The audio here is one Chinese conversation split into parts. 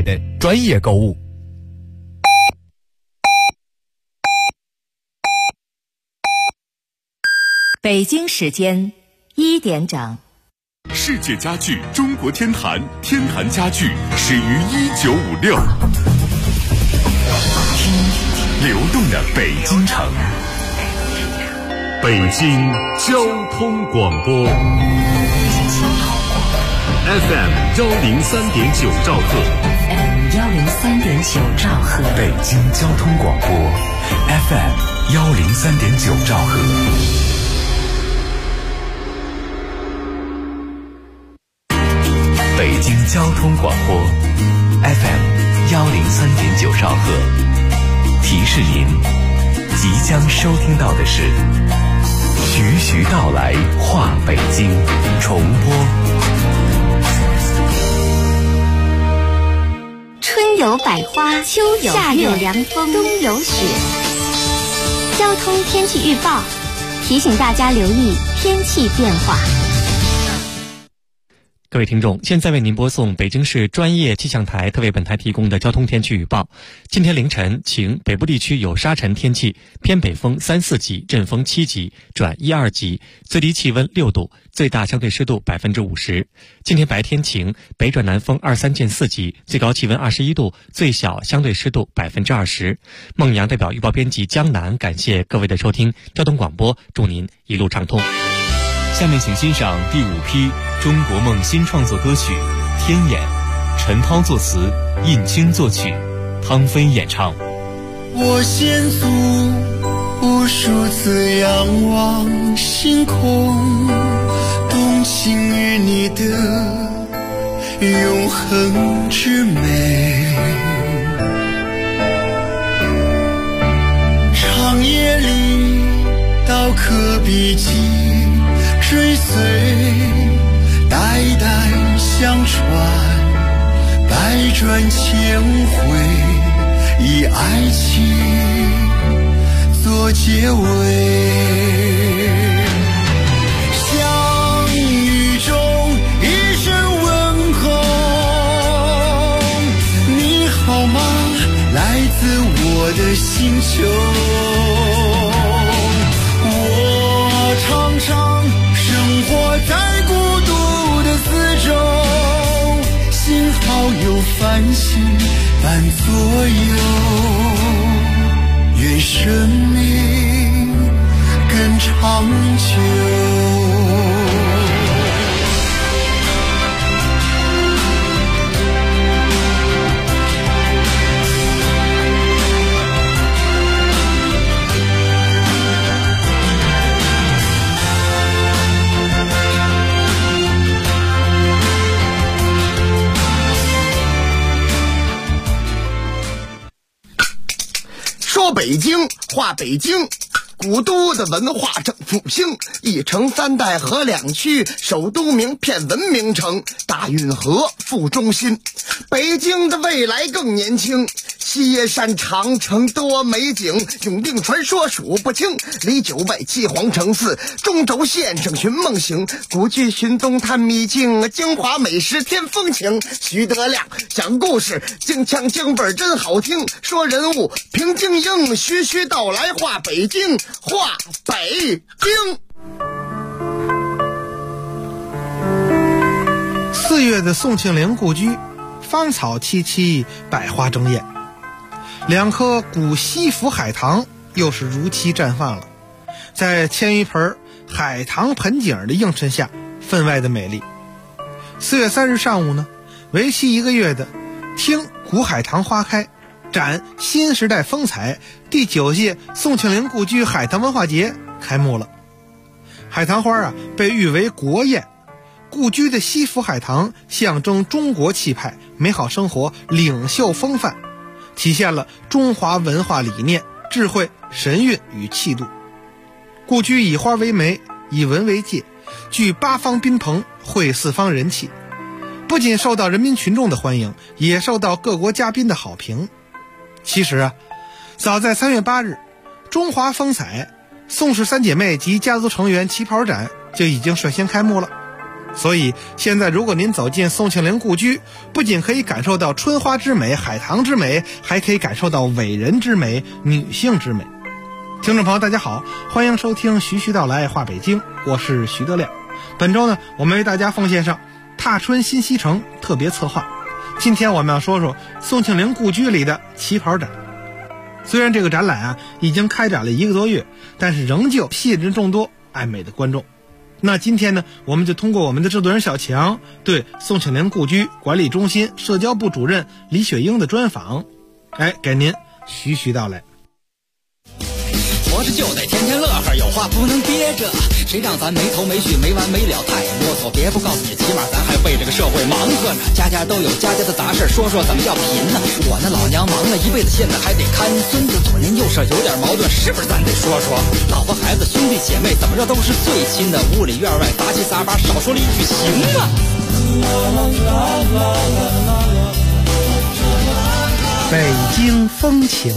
的专业购物。 北京时间1点整。 世界家具中国天坛，天坛家具始于1956，流动的北京城。北京交通广播 FM 103.9兆赫， FM 103.9兆赫， 北京交通广播 FM 103.9兆赫。北京交通广播 FM 103.9兆赫，提示您即将收听到的是徐徐道来话北京重播。 春有百花，秋有夏有凉风，冬有雪。交通天气预报提醒大家留意天气变化。 各位听众，现在为您播送北京市专业气象台特为本台提供的交通天气预报。今天凌晨晴，北部地区有沙尘天气，偏北风3、4级，阵风7级转1、2级，最低气温6度，最大相对湿度50%。今天白天晴，北转南风2、3见4级，最高气温21度，最小相对湿度20%。孟阳代表预报编辑江南，感谢各位的收听，交通广播祝您一路畅通。 下面请欣赏第5批中国梦新创作歌曲《天眼》，陈涛作词，印青作曲，汤飞演唱。 我先祖无数次仰望星空，动情于你的永恒之美。长夜里刀刻笔迹追随，代代相传，百转千回，以爱情做结尾。相遇中一声问候，你好吗？来自我的星球。我常常生活在孤独的四周，幸好有繁星伴左右，愿生命更长久。 说北京话北京，古都的文化正复兴，一城3代河2区，首都名片文明城，大运河副中心。北京的未来更年轻，西山长城多美景，永定传说数不清，离9外7皇城4，中轴线上寻梦行，古剧寻踪探秘境，京华美食添风情。徐德亮讲故事，京腔京味真好听，说人物评京英，徐徐道来话北京，话北京。 4月的宋庆龄故居，芳草萋萋，百花争艳，2棵古西府海棠又是如期绽放了，在千余盆海棠盆景的映衬下，分外的美丽。4月3日上午呢，为期1个月的听古海棠花开，展新时代风采第9届宋庆龄故居海棠文化节开幕了。海棠花被誉为国宴，故居的西府海棠象征中国气派、美好生活、领袖风范，体现了中华文化理念、智慧、神韵与气度。故居以花为媒，以文为界，聚8方宾朋，会4方人气，不仅受到人民群众的欢迎，也受到各国嘉宾的好评。其实早在3月8日，中华风采宋氏3姐妹及家族成员旗袍展就已经率先开幕了。 所以现在如果您走进宋庆龄故居，不仅可以感受到春花之美、海棠之美，还可以感受到伟人之美、女性之美。听众朋友大家好，欢迎收听徐徐道来话北京，我是徐德亮。本周呢，我们为大家奉献上踏春新西城特别策划。今天我们要说说宋庆龄故居里的旗袍展。虽然这个展览已经开展了1个多月，但是仍旧吸引着众多爱美的观众。那今天呢，我们就通过我们的制作人小强对宋庆龄故居管理中心社交部主任李雪英的专访，给您徐徐道来。 活着就得天天乐呵，有话不能憋着，谁让咱没头没绪没完没了太啰嗦，别不告诉你，起码咱还为这个社会忙活呢。家家都有家家的杂事，说说怎么叫贫呢？我那老娘忙了一辈子，现在还得看孙子，左邻右舍有点矛盾，是不是咱得说说？老婆孩子兄弟姐妹怎么着都是最亲的，屋里院外杂七杂八，少说了一句行啊。 北京风情。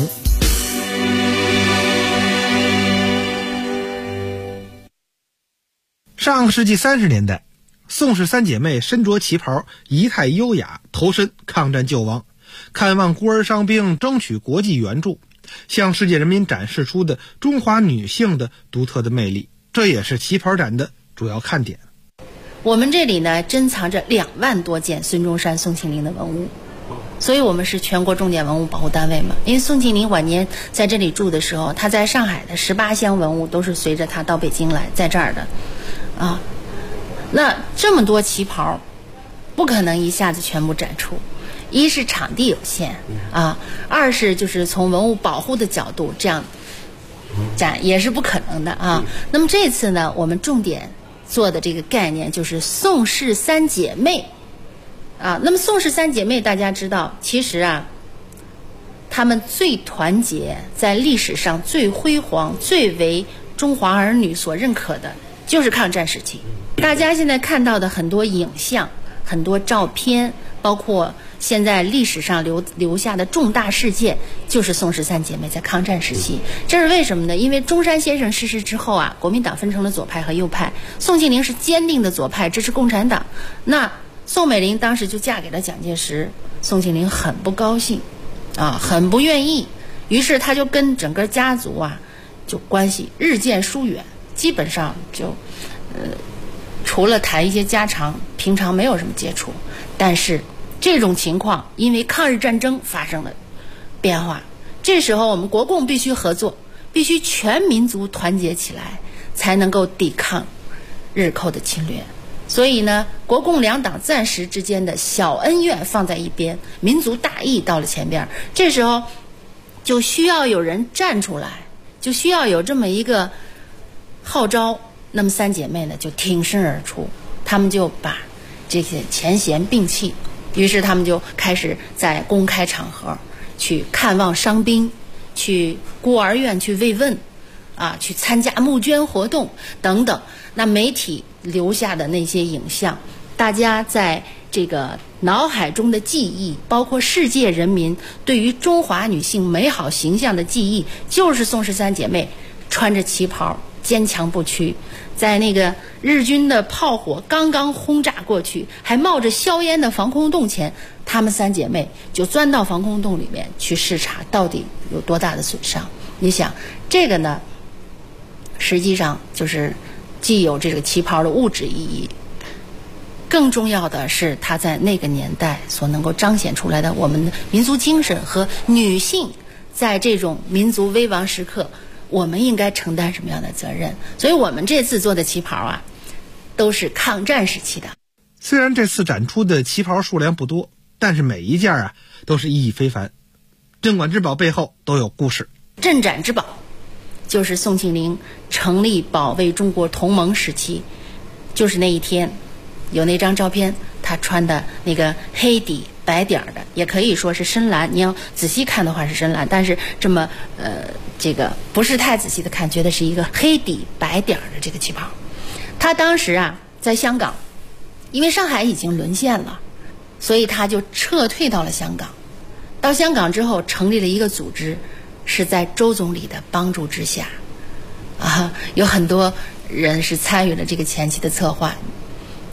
上个世纪30年代，宋氏三姐妹身着旗袍，仪态优雅，投身抗战救亡，看望孤儿伤兵，争取国际援助，向世界人民展示出的中华女性的独特的魅力，这也是旗袍展的主要看点。 我们这里呢，珍藏着2万多件孙中山、宋庆龄的文物，所以我们是全国重点文物保护单位嘛。因为宋庆龄晚年在这里住的时候，他在上海的18箱文物都是随着他到北京来，在这儿的。那这么多旗袍，不可能一下子全部展出。一是场地有限二是就是从文物保护的角度，这样展也是不可能的啊。那么这次呢，我们重点做的这个概念就是宋氏三姐妹那么宋氏三姐妹大家知道，其实她们最团结，在历史上最辉煌、最为中华儿女所认可的就是抗战时期。大家现在看到的很多影像、很多照片，包括现在历史上留下的重大事件，就是宋氏三姐妹在抗战时期。这是为什么呢？因为中山先生逝世之后国民党分成了左派和右派，宋庆龄是坚定的左派，支持共产党。那宋美龄当时就嫁给了蒋介石，宋庆龄很不高兴很不愿意，于是他就跟整个家族就关系日渐疏远，基本上就除了谈一些家常，平常没有什么接触。但是这种情况因为抗日战争发生了变化，这时候我们国共必须合作，必须全民族团结起来，才能够抵抗日寇的侵略。所以呢，国共两党暂时之间的小恩怨放在一边，民族大义到了前边，这时候就需要有人站出来，就需要有这么一个号召。那么三姐妹呢就挺身而出，她们就把这些前嫌摒弃，于是她们就开始在公开场合去看望伤兵，去孤儿院去慰问去参加募捐活动等等。那媒体留下的那些影像，大家在这个脑海中的记忆，包括世界人民对于中华女性美好形象的记忆，就是宋氏三姐妹穿着旗袍坚强不屈，在那个日军的炮火刚刚轰炸过去，还冒着硝烟的防空洞前，她们三姐妹就钻到防空洞里面去视察到底有多大的损伤。你想这个呢，实际上就是既有这个旗袍的物质意义，更重要的是它在那个年代所能够彰显出来的我们的民族精神和女性在这种民族危亡时刻我们应该承担什么样的责任。所以我们这次做的旗袍都是抗战时期的。 虽然这次展出的旗袍数量不多，但是每一件都是意义非凡，镇馆之宝背后都有故事。 镇展之宝就是宋庆龄成立保卫中国同盟时期，就是那一天有那张照片，她穿的那个黑底白点的，也可以说是深蓝，你要仔细看的话是深蓝，但是这么这个不是太仔细的看，觉得是一个黑底白点的这个旗袍。她当时在香港，因为上海已经沦陷了，所以她就撤退到了香港。到香港之后成立了一个组织，是在周总理的帮助之下有很多人是参与了这个前期的策划。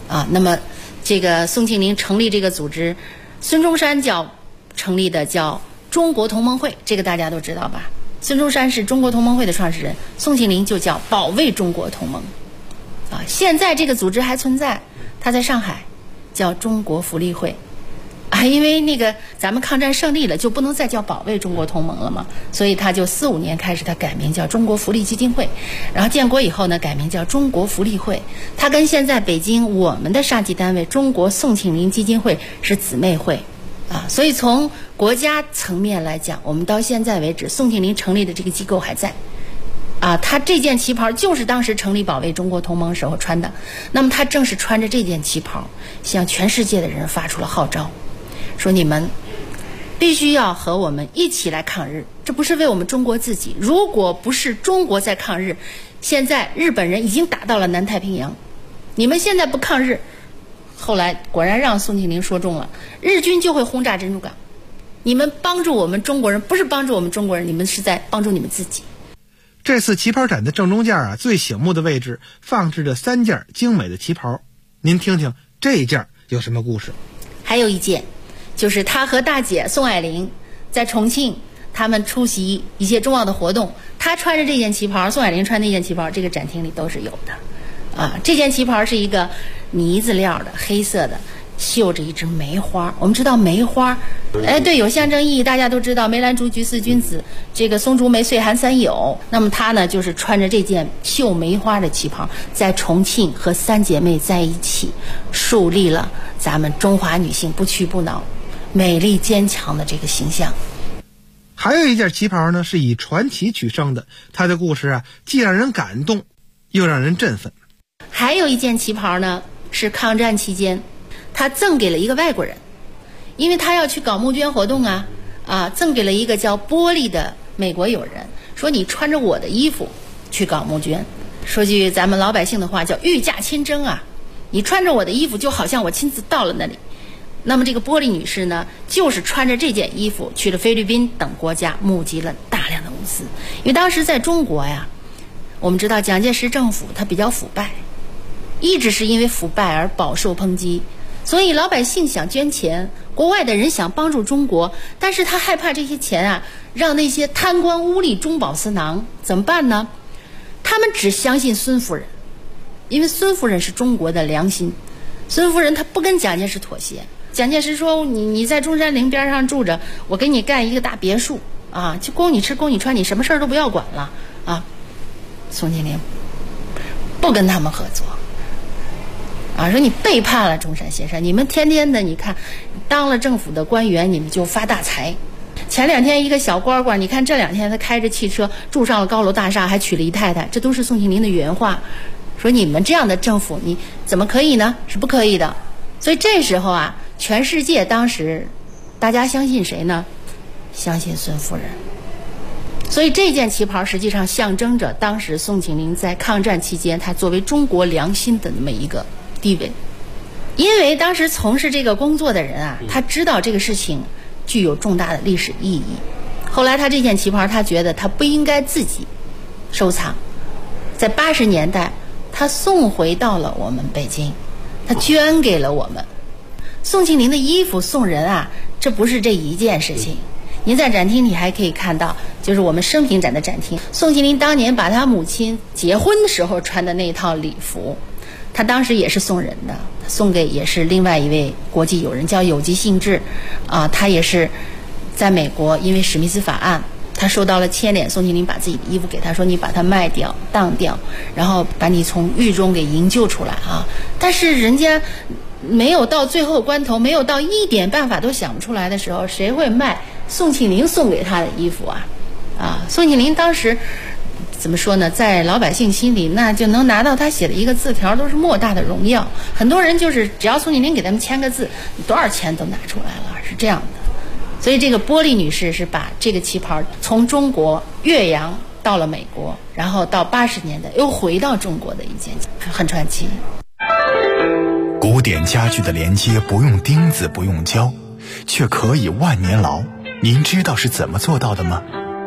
那么这个宋庆龄成立这个组织，孙中山成立的叫中国同盟会，这个大家都知道吧？孙中山是中国同盟会的创始人，宋庆龄就叫保卫中国同盟。现在这个组织还存在，它在上海叫中国福利会。因为那个咱们抗战胜利了，就不能再叫保卫中国同盟了嘛，所以他就45年开始他改名叫中国福利基金会，然后建国以后呢改名叫中国福利会。它跟现在北京我们的上级单位中国宋庆龄基金会是姊妹会所以从国家层面来讲，我们到现在为止宋庆龄成立的这个机构还在他这件旗袍就是当时成立保卫中国同盟时候穿的，那么他正是穿着这件旗袍向全世界的人发出了号召，说你们必须要和我们一起来抗日，这不是为我们中国自己，如果不是中国在抗日，现在日本人已经打到了南太平洋，你们现在不抗日，后来果然让宋庆龄说中了，日军就会轰炸珍珠港，你们帮助我们中国人，不是帮助我们中国人，你们是在帮助你们自己。 这次旗袍展的正中间最醒目的位置放置着3件精美的旗袍，您听听这一件有什么故事？ 还有一件就是他和大姐宋霭龄在重庆，他们出席一些重要的活动，他穿着这件旗袍，宋霭龄穿那件旗袍，这个展厅里都是有的这件旗袍是一个呢子料的黑色的，绣着一只梅花。我们知道梅花对，有象征意义，大家都知道梅兰竹菊四君子，这个松竹梅岁寒三友，那么他呢就是穿着这件绣梅花的旗袍，在重庆和3姐妹在一起，树立了咱们中华女性不屈不挠美丽坚强的这个形象。 还有一件旗袍呢是以传奇取胜的，它的故事既让人感动又让人振奋。 还有一件旗袍呢是抗战期间他赠给了一个外国人，因为他要去搞募捐活动赠给了一个叫波利的美国友人，说你穿着我的衣服去搞募捐，说句咱们老百姓的话叫御驾亲征你穿着我的衣服就好像我亲自到了那里。那么这个波利女士呢就是穿着这件衣服去了菲律宾等国家，募集了大量的物资。因为当时在中国我们知道蒋介石政府它比较腐败，一直是因为腐败而饱受抨击，所以老百姓想捐钱，国外的人想帮助中国，但是他害怕这些钱让那些贪官污吏中饱私囊，怎么办呢？他们只相信孙夫人，因为孙夫人是中国的良心，孙夫人她不跟蒋介石妥协。蒋介石说你在中山陵边上住着，我给你盖一个大别墅就供你吃供你穿，你什么事儿都不要管了宋庆龄不跟他们合作说你背叛了中山先生，你们天天的你看当了政府的官员你们就发大财，前2天一个小官官，你看这2天他开着汽车住上了高楼大厦，还娶了一太太，这都是宋庆龄的原话，说你们这样的政府你怎么可以呢？是不可以的。所以这时候全世界当时大家相信谁呢？相信孙夫人。所以这件旗袍实际上象征着当时宋庆龄在抗战期间他作为中国良心的那么一个地位。因为当时从事这个工作的人他知道这个事情具有重大的历史意义，后来他这件旗袍他觉得他不应该自己收藏，在80年代他送回到了我们北京，他捐给了我们。宋庆龄的衣服送人这不是这一件事情，您在展厅里还可以看到，就是我们生平展的展厅，宋庆龄当年把他母亲结婚的时候穿的那套礼服，他当时也是送人的，送给也是另外一位国际友人叫有吉信治他也是在美国因为史密斯法案他受到了牵连，宋庆龄把自己的衣服给他，说你把它卖掉当掉，然后把你从狱中给营救出来但是人家没有到最后关头，没有到一点办法都想不出来的时候，谁会卖宋庆龄送给他的衣服宋庆龄当时怎么说呢，在老百姓心里那就能拿到他写的一个字条都是莫大的荣耀，很多人就是只要宋庆龄给他们签个字，多少钱都拿出来了，是这样的。所以这个波利女士是把这个旗袍从中国岳阳到了美国，然后到80年代又回到中国的一件很传奇。 古典家具的连接不用钉子不用胶，却可以万年牢，您知道是怎么做到的吗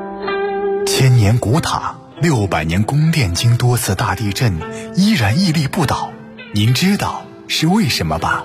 ？1000年古塔，600年宫殿经多次大地震依然屹立不倒，您知道是为什么吧。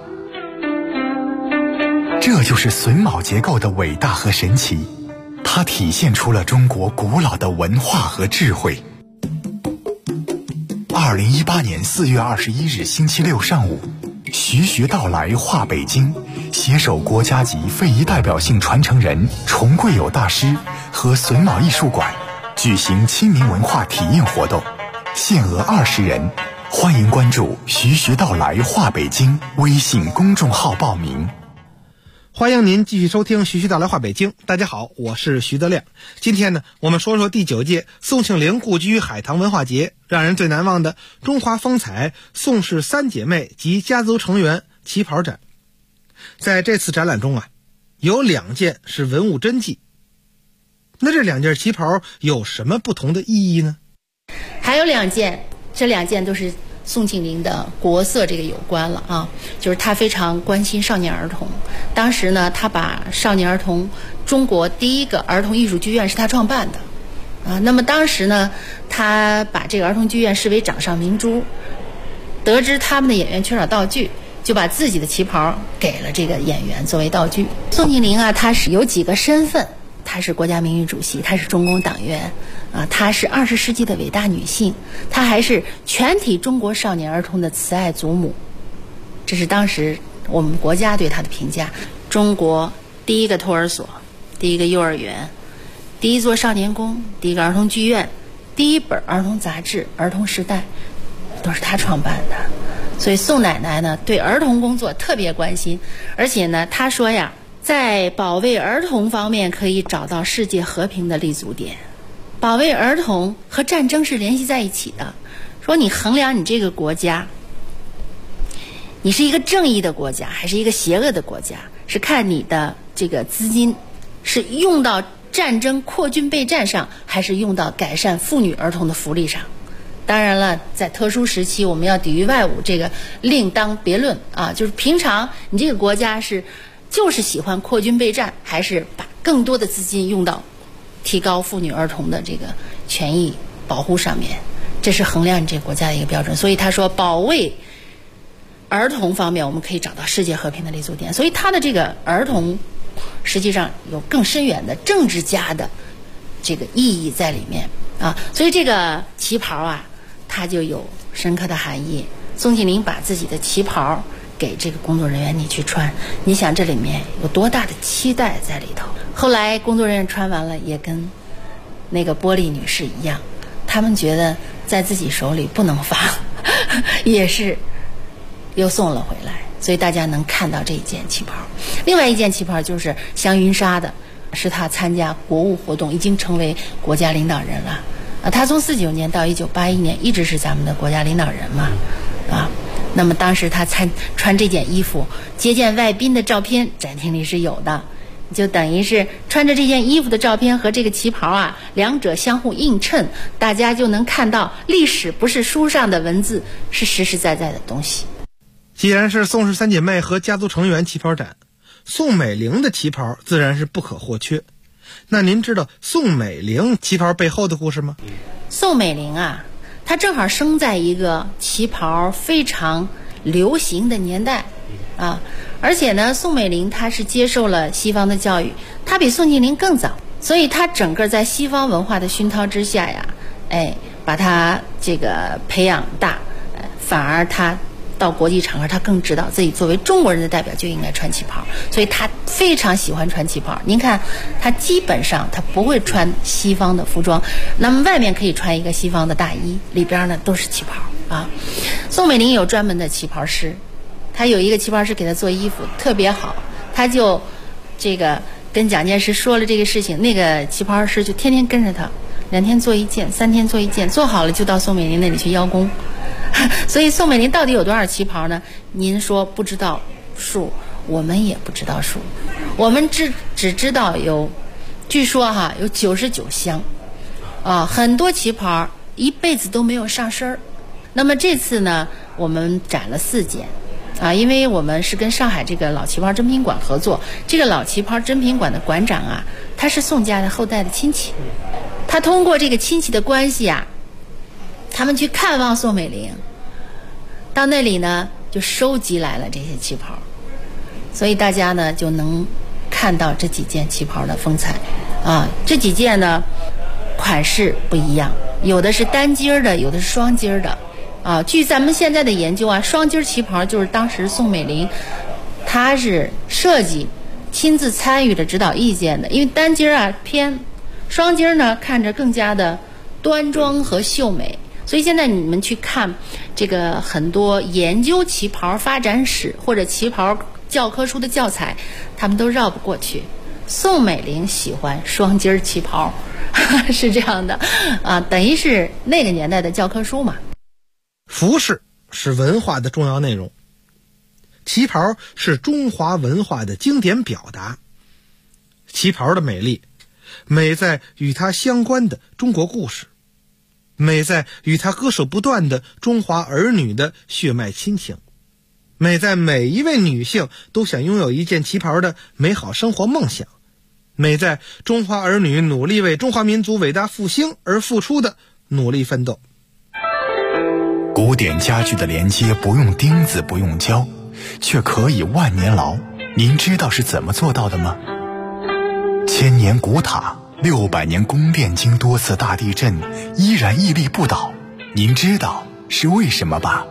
这就是榫卯结构的伟大和神奇，它体现出了中国古老的文化和智慧。2018年4月21日星期六上午，徐徐道来画北京携手国家级非遗代表性传承人崇贵友大师和榫卯艺术馆举行亲民文化体验活动，限额20人，欢迎关注徐徐道来画北京微信公众号报名。 欢迎您继续收听徐徐道来话北京。大家好，我是徐德亮。今天呢，我们说说第9届宋庆龄故居海棠文化节让人最难忘的中华风采宋氏3姐妹及家族成员旗袍展。在这次展览中啊，有2件是文物真迹。那这2件旗袍有什么不同的意义呢？ 还有2件，这2件都是宋庆龄的国色这个有关了啊，就是他非常关心少年儿童。当时呢，他把少年儿童中国第一个儿童艺术剧院是他创办的啊。那么当时呢，他把这个儿童剧院视为掌上明珠，得知他们的演员缺少道具，就把自己的旗袍给了这个演员作为道具。宋庆龄啊，他是有几个身份，她是国家名誉主席，她是中共党员啊，她是20世纪的伟大女性，她还是全体中国少年儿童的慈爱祖母。这是当时我们国家对她的评价。中国第一个托儿所，第一个幼儿园，第一座少年宫，第一个儿童剧院，第一本儿童杂志《儿童时代》都是她创办的。所以宋奶奶呢，对儿童工作特别关心，而且呢，她说呀，在保卫儿童方面可以找到世界和平的立足点。保卫儿童和战争是联系在一起的。说你衡量你这个国家，你是一个正义的国家还是一个邪恶的国家，是看你的这个资金是用到战争扩军备战上，还是用到改善妇女儿童的福利上。当然了，在特殊时期我们要抵御外侮，这个另当别论啊。就是平常你这个国家就是喜欢扩军备战，还是把更多的资金用到提高妇女儿童的这个权益保护上面，这是衡量你这个国家的一个标准。所以他说，保卫儿童方面我们可以找到世界和平的立足点。所以他的这个儿童实际上有更深远的政治家的这个意义在里面啊。所以这个旗袍啊，它就有深刻的含义。宋庆龄把自己的旗袍给这个工作人员你去穿，你想这里面有多大的期待在里头。后来工作人员穿完了，也跟那个波莉女士一样，他们觉得在自己手里不能放也是又送了回来。所以大家能看到这一件旗袍。另外一件旗袍就是香云纱的，是他参加国务活动，已经成为国家领导人了啊。他从49年到1981年一直是咱们的国家领导人嘛啊。那么当时他穿这件衣服接见外宾的照片展厅里是有的，就等于是穿着这件衣服的照片和这个旗袍啊，两者相互映衬，大家就能看到历史不是书上的文字，是实实在在的东西。 既然是宋氏3姐妹和家族成员旗袍展，宋美龄的旗袍自然是不可或缺。那您知道宋美龄旗袍背后的故事吗？ 宋美龄啊，她正好生在一个旗袍非常流行的年代啊，而且呢，宋美龄她是接受了西方的教育，她比宋庆龄更早，所以她整个在西方文化的熏陶之下呀，把她这个培养大，反而她到国际场合，她更知道自己作为中国人的代表就应该穿旗袍，所以她非常喜欢穿旗袍。您看，她基本上她不会穿西方的服装，那么外面可以穿一个西方的大衣，里边呢都是旗袍啊。宋美龄有专门的旗袍师，她有一个旗袍师给她做衣服特别好，她就这个跟蒋介石说了这个事情，那个旗袍师就天天跟着她，2天做一件，3天做一件，做好了就到宋美龄那里去邀功。所以宋美龄到底有多少旗袍呢？您说不知道数，我们也不知道数，我们只知道据说有99箱啊，很多旗袍一辈子都没有上身。那么这次呢，我们展了4件啊，因为我们是跟上海这个老旗袍珍品馆合作，这个老旗袍珍品馆的馆长啊，他是宋家的后代的亲戚，他通过这个亲戚的关系啊，他们去看望宋美龄，到那里呢就收集来了这些旗袍，所以大家呢就能看到这几件旗袍的风采啊。这几件呢款式不一样，有的是单襟的，有的是双襟的啊。据咱们现在的研究啊，双襟旗袍就是当时宋美龄她是设计亲自参与的指导意见的，因为单襟啊偏，双襟呢看着更加的端庄和秀美。所以现在你们去看这个很多研究旗袍发展史或者旗袍教科书的教材，他们都绕不过去。宋美龄喜欢双襟旗袍是这样的啊，等于是那个年代的教科书嘛。 服饰是文化的重要内容，旗袍是中华文化的经典表达。旗袍的美丽，美在与它相关的中国故事，美在与它割舍不断的中华儿女的血脉亲情，美在每一位女性都想拥有一件旗袍的美好生活梦想，美在中华儿女努力为中华民族伟大复兴而付出的努力奋斗。 古典家具的连接不用钉子不用胶，却可以万年牢，您知道是怎么做到的吗？1000年古塔，600年宫殿，经多次大地震依然屹立不倒，您知道是为什么吧？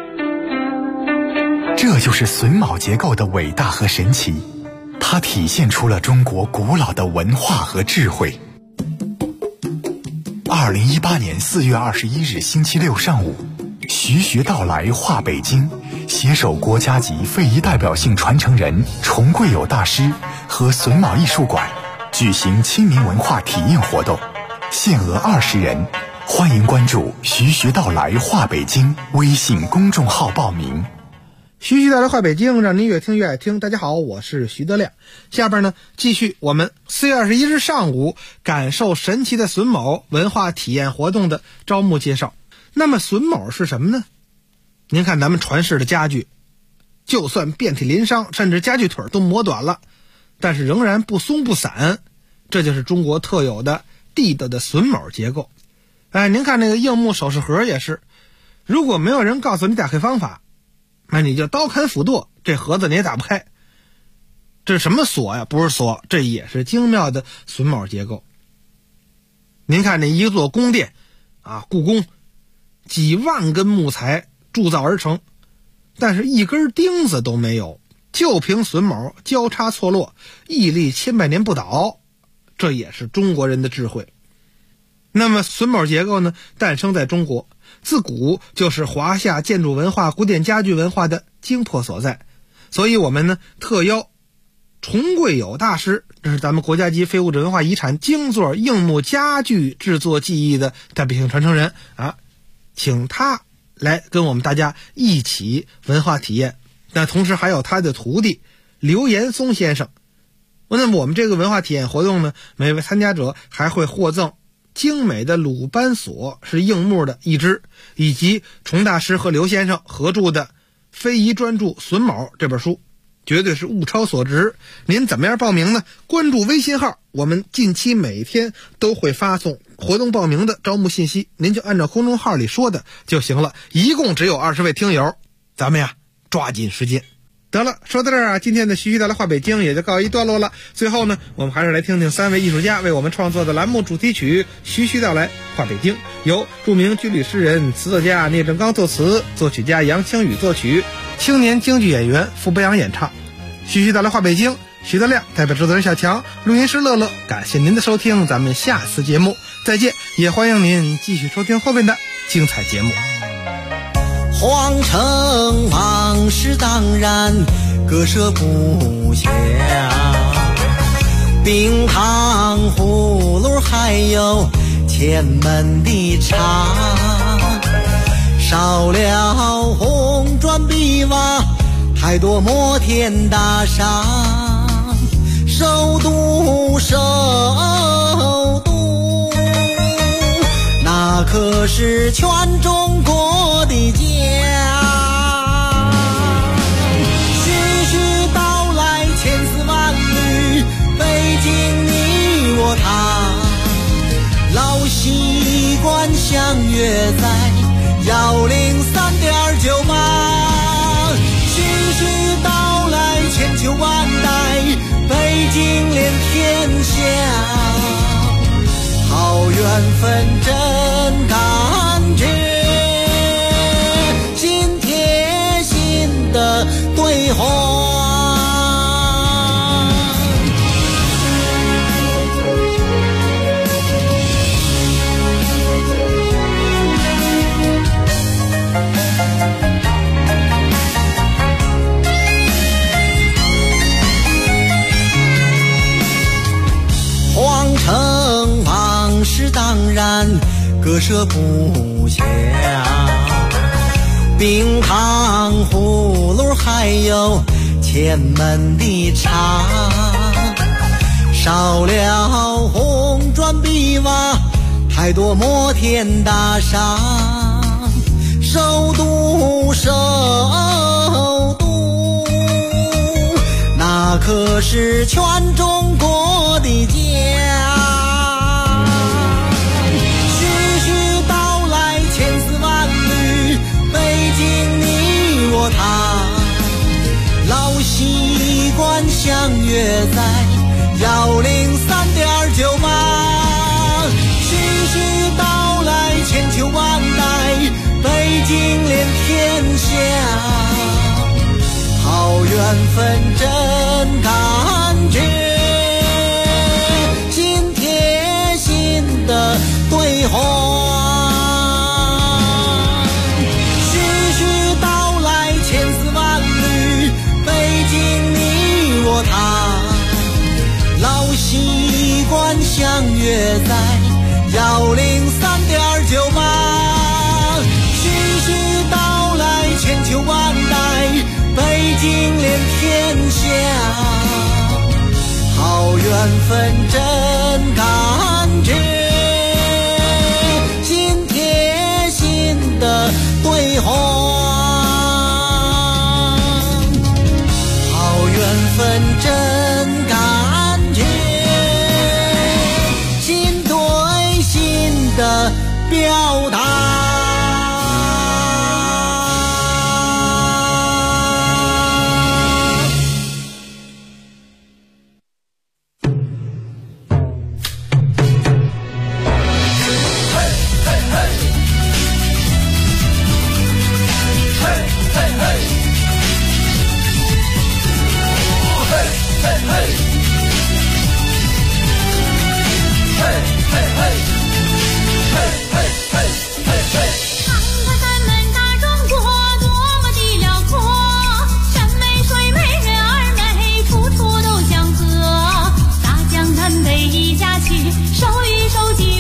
这就是榫卯结构的伟大和神奇，它体现出了中国古老的文化和智慧。2018年4月21日星期六上午，徐徐道来画北京，携手国家级非遗代表性传承人崇贵友大师和榫卯艺术馆举行亲民文化体验活动，限额20人，欢迎关注徐徐道来画北京微信公众号报名。 徐徐道来画北京，让您越听越爱听。大家好，我是徐德亮。下边呢，继续我们4月21日上午感受神奇的榫卯文化体验活动的招募介绍。那么榫卯是什么呢？您看咱们传世的家具，就算遍体鳞伤，甚至家具腿都磨短了，但是仍然不松不散，这就是中国特有的地道的榫卯结构。您看那个硬木首饰盒也是，如果没有人告诉你打开方法，那你就刀砍斧剁，这盒子你也打不开。这是什么锁呀？不是锁，这也是精妙的榫卯结构。您看那一座宫殿啊，故宫几万根木材铸造而成，但是一根钉子都没有，就凭榫卯交叉错落，屹立千百年不倒，这也是中国人的智慧。那么榫卯结构呢，诞生在中国，自古就是华夏建筑文化、古典家具文化的精魄所在。所以我们呢特邀崇贵友大师，这是咱们国家级非物质文化遗产精作硬木家具制作技艺的代表性传承人啊，请他来跟我们大家一起文化体验。那同时还有他的徒弟刘延松先生。那么我们这个文化体验活动呢，每位参加者还会获赠精美的鲁班锁，是硬木的一只，以及崇大师和刘先生合著的《非遗专著榫卯》这本书，绝对是物超所值。您怎么样报名呢？关注微信号，我们近期每天都会发送活动报名的招募信息，您就按照公众号里说的就行了。一共只有20位听友，咱们呀抓紧时间。得了，说到这儿啊，今天的徐徐道来画北京也就告一段落了。最后呢，我们还是来听听3位艺术家为我们创作的栏目主题曲《徐徐道来画北京》，由著名军旅诗人、词作家聂政刚作词，作曲家杨清宇作曲，青年京剧演员傅博洋演唱。徐徐道来画北京，徐德亮代表制作人小强，录音师乐乐，感谢您的收听，咱们下次节目再见，也欢迎您继续收听后面的精彩节目。 皇城往事当然割舍不下，冰糖葫芦还有前门的茶，少了红砖碧瓦，太多摩天大厦，首都首都，那可是全中国的家。徐徐道来千丝万缕，北京你我他，老习惯相约在103.98。 缘分真感觉，心贴心的对话。皇城往事当然割舍不下，冰糖葫芦还有前门的茶，少了红砖碧瓦，太多摩天大厦，首都首都，那可是全中国的家。老习惯相约在103.98，徐徐道来千秋万代，北京连天下，好缘分真感觉，心贴心的对话。老习惯相约在103.98，徐徐道来千秋万代，北京连天下，好缘分真感觉，心贴心的对话，好缘分真感觉，心对心的表达。 手与手。